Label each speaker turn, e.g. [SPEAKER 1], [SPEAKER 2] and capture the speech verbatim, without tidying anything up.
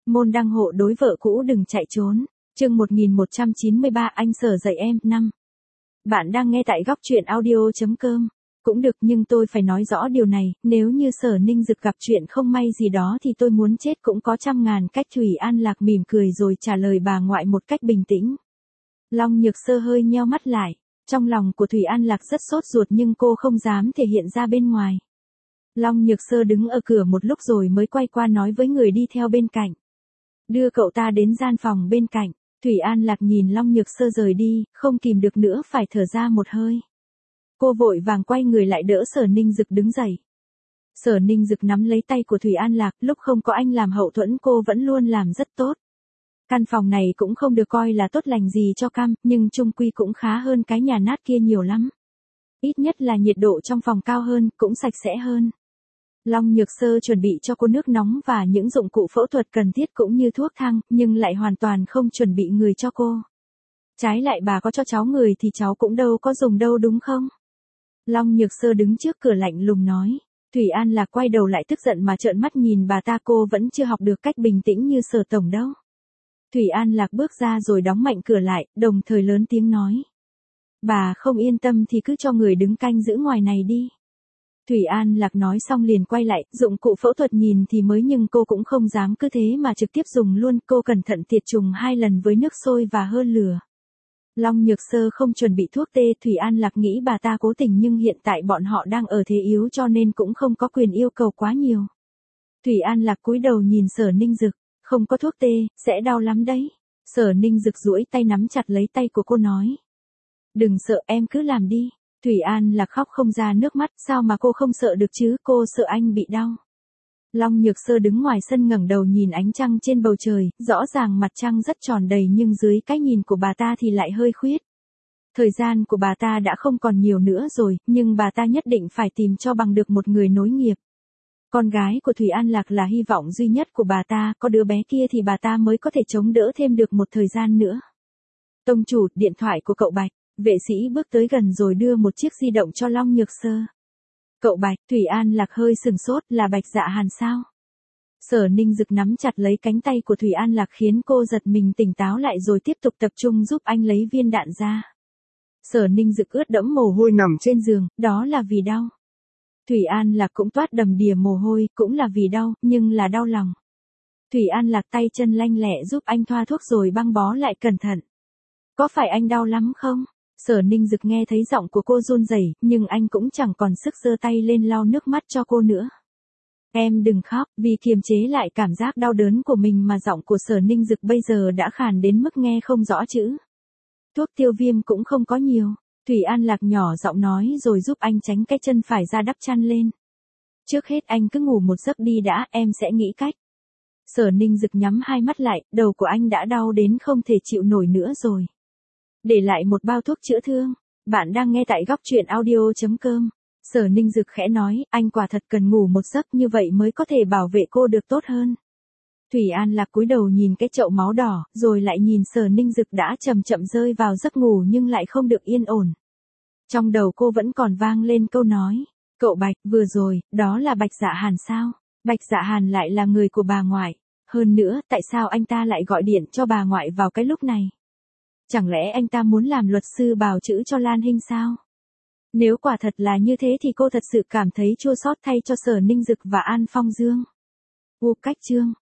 [SPEAKER 1] Môn đăng hộ đối vợ cũ đừng chạy trốn. Chương một nghìn một trăm chín mươi ba anh Sở dạy em, năm. Bạn đang nghe tại góc truyện audio chấm com. Cũng được, nhưng tôi phải nói rõ điều này, nếu như Sở Ninh Dực gặp chuyện không may gì đó thì tôi muốn chết cũng có trăm ngàn cách. Thủy An Lạc mỉm cười rồi trả lời bà ngoại một cách bình tĩnh. Long Nhược Sơ hơi nheo mắt lại. Trong lòng của Thủy An Lạc rất sốt ruột nhưng cô không dám thể hiện ra bên ngoài. Long Nhược Sơ đứng ở cửa một lúc rồi mới quay qua nói với người đi theo bên cạnh. Đưa cậu ta đến gian phòng bên cạnh. Thủy An Lạc nhìn Long Nhược Sơ rời đi, không kìm được nữa phải thở ra một hơi. Cô vội vàng quay người lại đỡ Sở Ninh Dực đứng dậy. Sở Ninh Dực nắm lấy tay của Thủy An Lạc, lúc không có anh làm hậu thuẫn cô vẫn luôn làm rất tốt. Căn phòng này cũng không được coi là tốt lành gì cho Cam, nhưng chung quy cũng khá hơn cái nhà nát kia nhiều lắm. Ít nhất là nhiệt độ trong phòng cao hơn, cũng sạch sẽ hơn. Long Nhược Sơ chuẩn bị cho cô nước nóng và những dụng cụ phẫu thuật cần thiết cũng như thuốc thang, nhưng lại hoàn toàn không chuẩn bị người cho cô. Trái lại bà có cho cháu người thì cháu cũng đâu có dùng đâu đúng không? Long Nhược Sơ đứng trước cửa lạnh lùng nói. Thủy An Lạc quay đầu lại tức giận mà trợn mắt nhìn bà ta, cô vẫn chưa học được cách bình tĩnh như Sở tổng đâu. Thủy An Lạc bước ra rồi đóng mạnh cửa lại, đồng thời lớn tiếng nói. Bà không yên tâm thì cứ cho người đứng canh giữ ngoài này đi. Thủy An Lạc nói xong liền quay lại, dụng cụ phẫu thuật nhìn thì mới nhưng cô cũng không dám cứ thế mà trực tiếp dùng luôn, cô cẩn thận tiệt trùng hai lần với nước sôi và hơn lửa. Long Nhược Sơ không chuẩn bị thuốc tê, Thủy An Lạc nghĩ bà ta cố tình nhưng hiện tại bọn họ đang ở thế yếu cho nên cũng không có quyền yêu cầu quá nhiều. Thủy An Lạc cúi đầu nhìn Sở Ninh Dực, không có thuốc tê, sẽ đau lắm đấy. Sở Ninh Dực duỗi tay nắm chặt lấy tay của cô nói. Đừng sợ, em cứ làm đi. Thủy An Lạc khóc không ra nước mắt, sao mà cô không sợ được chứ, cô sợ anh bị đau. Long Nhược Sơ đứng ngoài sân ngẩng đầu nhìn ánh trăng trên bầu trời, rõ ràng mặt trăng rất tròn đầy nhưng dưới cái nhìn của bà ta thì lại hơi khuyết. Thời gian của bà ta đã không còn nhiều nữa rồi, nhưng bà ta nhất định phải tìm cho bằng được một người nối nghiệp. Con gái của Thủy An Lạc là hy vọng duy nhất của bà ta, có đứa bé kia thì bà ta mới có thể chống đỡ thêm được một thời gian nữa. Tông chủ, điện thoại của cậu Bạch. Vệ sĩ bước tới gần rồi đưa một chiếc di động cho Long Nhược Sơ. Cậu Bạch, Thủy An Lạc hơi sừng sốt, là Bạch Dạ Hàn sao? Sở Ninh Dực nắm chặt lấy cánh tay của Thủy An Lạc khiến cô giật mình tỉnh táo lại rồi tiếp tục tập trung giúp anh lấy viên đạn ra. Sở Ninh Dực ướt đẫm mồ hôi nằm trên giường, đó là vì đau. Thủy An Lạc cũng toát đầm đìa mồ hôi, cũng là vì đau, nhưng là đau lòng. Thủy An Lạc tay chân lanh lẹ giúp anh thoa thuốc rồi băng bó lại cẩn thận. Có phải anh đau lắm không? Sở Ninh Dực nghe thấy giọng của cô run rẩy, nhưng anh cũng chẳng còn sức giơ tay lên lau nước mắt cho cô nữa. Em đừng khóc, vì kiềm chế lại cảm giác đau đớn của mình mà giọng của Sở Ninh Dực bây giờ đã khàn đến mức nghe không rõ chữ. Thuốc tiêu viêm cũng không có nhiều. Thủy An Lạc nhỏ giọng nói rồi giúp anh tránh cái chân phải ra đắp chăn lên. Trước hết anh cứ ngủ một giấc đi đã, em sẽ nghĩ cách. Sở Ninh Dực nhắm hai mắt lại, đầu của anh đã đau đến không thể chịu nổi nữa rồi. Để lại một bao thuốc chữa thương. Bạn đang nghe tại góc truyện audio chấm com. Sở Ninh Dực khẽ nói, anh quả thật cần ngủ một giấc như vậy mới có thể bảo vệ cô được tốt hơn. Thủy An Lạc cúi đầu nhìn cái chậu máu đỏ, rồi lại nhìn Sở Ninh Dực đã chậm chậm rơi vào giấc ngủ nhưng lại không được yên ổn. Trong đầu cô vẫn còn vang lên câu nói, cậu Bạch, vừa rồi, đó là Bạch Dạ Hàn sao? Bạch Dạ Hàn lại là người của bà ngoại. Hơn nữa, tại sao anh ta lại gọi điện cho bà ngoại vào cái lúc này? Chẳng lẽ anh ta muốn làm luật sư bào chữa cho Lan Hinh sao? Nếu quả thật là như thế thì cô thật sự cảm thấy chua xót thay cho Sở Ninh Dực và An Phong Dương. U cách chương.